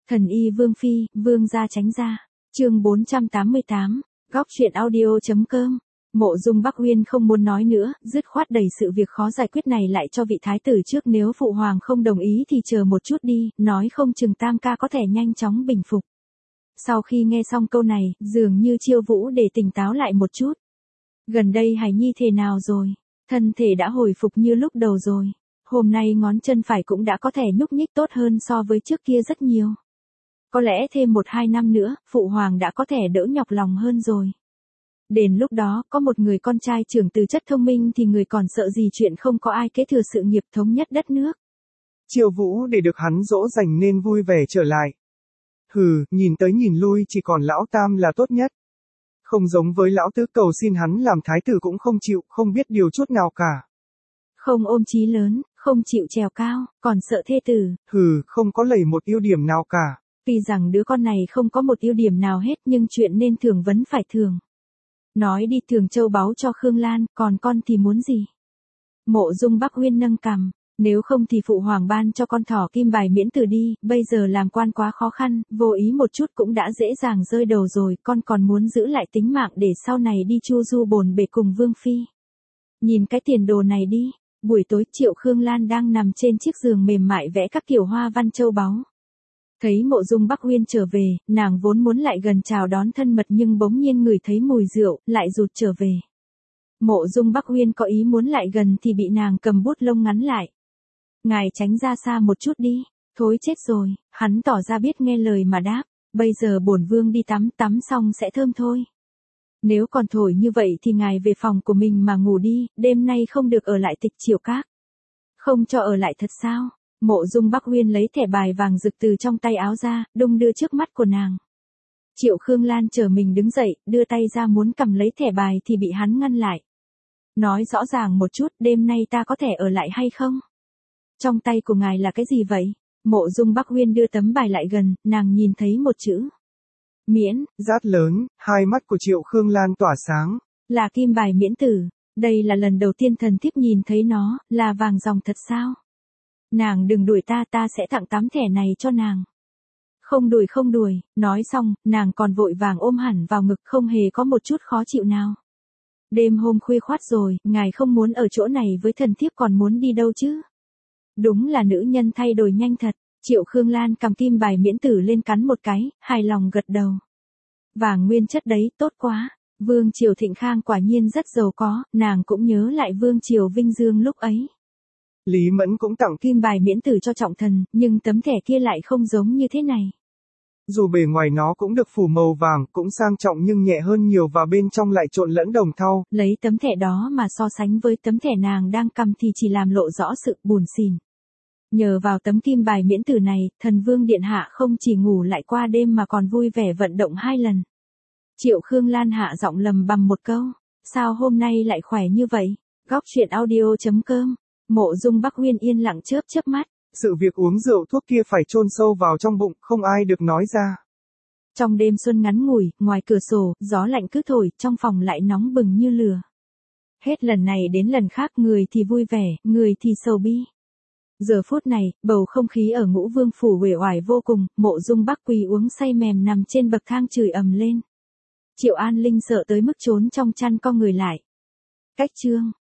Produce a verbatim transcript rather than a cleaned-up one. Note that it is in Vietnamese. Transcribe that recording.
Thần y Vương Phi, Vương gia tránh ra. Chương bốn trăm tám mươi tám, góc truyện audio.com. Mộ Dung Bắc Uyên không muốn nói nữa, dứt khoát đẩy sự việc khó giải quyết này lại cho vị thái tử trước, nếu phụ hoàng không đồng ý thì chờ một chút đi, nói không chừng Tam ca có thể nhanh chóng bình phục. Sau khi nghe xong câu này, dường như Chiêu Vũ để tỉnh táo lại một chút. Gần đây Hải Nhi thế nào rồi? Thân thể đã hồi phục như lúc đầu rồi. Hôm nay ngón chân phải cũng đã có thể nhúc nhích tốt hơn so với trước kia rất nhiều. Có lẽ thêm một hai năm nữa, phụ hoàng đã có thể đỡ nhọc lòng hơn rồi. Đến lúc đó, có một người con trai trưởng từ chất thông minh thì người còn sợ gì chuyện không có ai kế thừa sự nghiệp thống nhất đất nước. Chiêu Vũ để được hắn dỗ dành nên vui vẻ trở lại. Hừ, nhìn tới nhìn lui chỉ còn lão Tam là tốt nhất. Không giống với lão Tứ cầu xin hắn làm thái tử cũng không chịu, không biết điều chút nào cả. Không ôm chí lớn, không chịu trèo cao, còn sợ thê tử. Hừ, không có lầy một ưu điểm nào cả. Tuy rằng đứa con này không có một ưu điểm nào hết nhưng chuyện nên thưởng vẫn phải thưởng. Nói đi thưởng châu báu cho Khương Lan, còn con thì muốn gì? Mộ Dung Bắc Uyên nâng cằm, nếu không thì phụ hoàng ban cho con thỏ kim bài miễn tử đi, bây giờ làm quan quá khó khăn, vô ý một chút cũng đã dễ dàng rơi đầu rồi, con còn muốn giữ lại tính mạng để sau này đi chu du bồn bể cùng Vương Phi. Nhìn cái tiền đồ này đi. Buổi tối Triệu Khương Lan đang nằm trên chiếc giường mềm mại vẽ các kiểu hoa văn châu báu. Thấy Mộ Dung Bắc Uyên trở về, nàng vốn muốn lại gần chào đón thân mật nhưng bỗng nhiên ngửi thấy mùi rượu, lại rụt trở về. Mộ Dung Bắc Uyên có ý muốn lại gần thì bị nàng cầm bút lông ngắn lại. Ngài tránh ra xa một chút đi, thối chết rồi, hắn tỏ ra biết nghe lời mà đáp, bây giờ bổn vương đi tắm, tắm xong sẽ thơm thôi. Nếu còn thổi như vậy thì ngài về phòng của mình mà ngủ đi, đêm nay không được ở lại Tịch Triều Các. Không cho ở lại thật sao? Mộ Dung Bắc Uyên lấy thẻ bài vàng rực từ trong tay áo ra, đung đưa trước mắt của nàng. Triệu Khương Lan chờ mình đứng dậy, đưa tay ra muốn cầm lấy thẻ bài thì bị hắn ngăn lại. Nói rõ ràng một chút, đêm nay ta có thể ở lại hay không? Trong tay của ngài là cái gì vậy? Mộ Dung Bắc Uyên đưa tấm bài lại gần, nàng nhìn thấy một chữ. Miễn. Rát lớn, hai mắt của Triệu Khương Lan tỏa sáng. Là kim bài miễn tử. Đây là lần đầu tiên thần thiếp nhìn thấy nó, là vàng dòng thật sao? Nàng đừng đuổi ta, ta sẽ tặng tấm thẻ này cho nàng. Không đuổi không đuổi, nói xong, nàng còn vội vàng ôm hẳn vào ngực không hề có một chút khó chịu nào. Đêm hôm khuya khoắt rồi, ngài không muốn ở chỗ này với thần thiếp còn muốn đi đâu chứ? Đúng là nữ nhân thay đổi nhanh thật. Triệu Khương Lan cầm kim bài miễn tử lên cắn một cái, hài lòng gật đầu. Vàng nguyên chất đấy, tốt quá. Vương triều Thịnh Khang quả nhiên rất giàu có, nàng cũng nhớ lại Vương triều Vinh Dương lúc ấy. Lý Mẫn cũng tặng kim bài miễn tử cho trọng thần, nhưng tấm thẻ kia lại không giống như thế này. Dù bề ngoài nó cũng được phủ màu vàng, cũng sang trọng nhưng nhẹ hơn nhiều và bên trong lại trộn lẫn đồng thau. Lấy tấm thẻ đó mà so sánh với tấm thẻ nàng đang cầm thì chỉ làm lộ rõ sự buồn xỉn. Nhờ vào tấm kim bài miễn tử này, thần vương điện hạ không chỉ ngủ lại qua đêm mà còn vui vẻ vận động hai lần. Triệu Khương Lan hạ giọng lầm bầm một câu, sao hôm nay lại khỏe như vậy? Góc truyện audio.com. Mộ Dung Bắc Uyên yên lặng chớp chớp mắt. Sự việc uống rượu thuốc kia phải chôn sâu vào trong bụng, không ai được nói ra. Trong đêm xuân ngắn ngủi, ngoài cửa sổ, gió lạnh cứ thổi, trong phòng lại nóng bừng như lửa. Hết lần này đến lần khác, người thì vui vẻ, người thì sầu bi. Giờ phút này, bầu không khí ở Ngũ Vương phủ uể oải vô cùng, Mộ Dung Bắc quỳ uống say mềm nằm trên bậc thang chửi ầm lên. Triệu An Linh sợ tới mức trốn trong chăn co người lại. Cách chương